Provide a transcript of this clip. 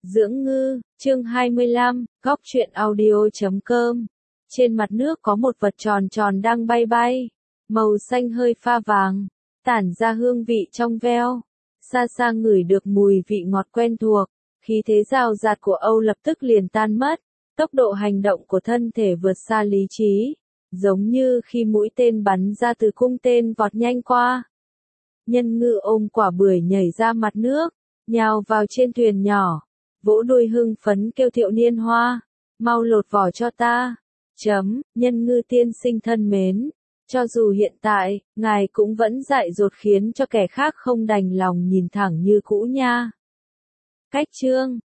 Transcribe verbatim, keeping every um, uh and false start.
Dưỡng ngư, chương hai mươi lăm, góc truyện audio chấm com. Trên mặt nước có một vật tròn tròn đang bay bay, màu xanh hơi pha vàng, tản ra hương vị trong veo. Xa xa ngửi được mùi vị ngọt quen thuộc, khí thế rào rạt của Âu lập tức liền tan mất, tốc độ hành động của thân thể vượt xa lý trí, giống như khi mũi tên bắn ra từ cung tên vọt nhanh qua. Nhân ngư ôm quả bưởi nhảy ra mặt nước, nhào vào trên thuyền nhỏ, vỗ đuôi hưng phấn kêu Thiệu Niên Hoa, mau lột vỏ cho ta. Chấm, nhân ngư tiên sinh thân mến, cho dù hiện tại, ngài cũng vẫn dại dột khiến cho kẻ khác không đành lòng nhìn thẳng như cũ nha. Cách chương,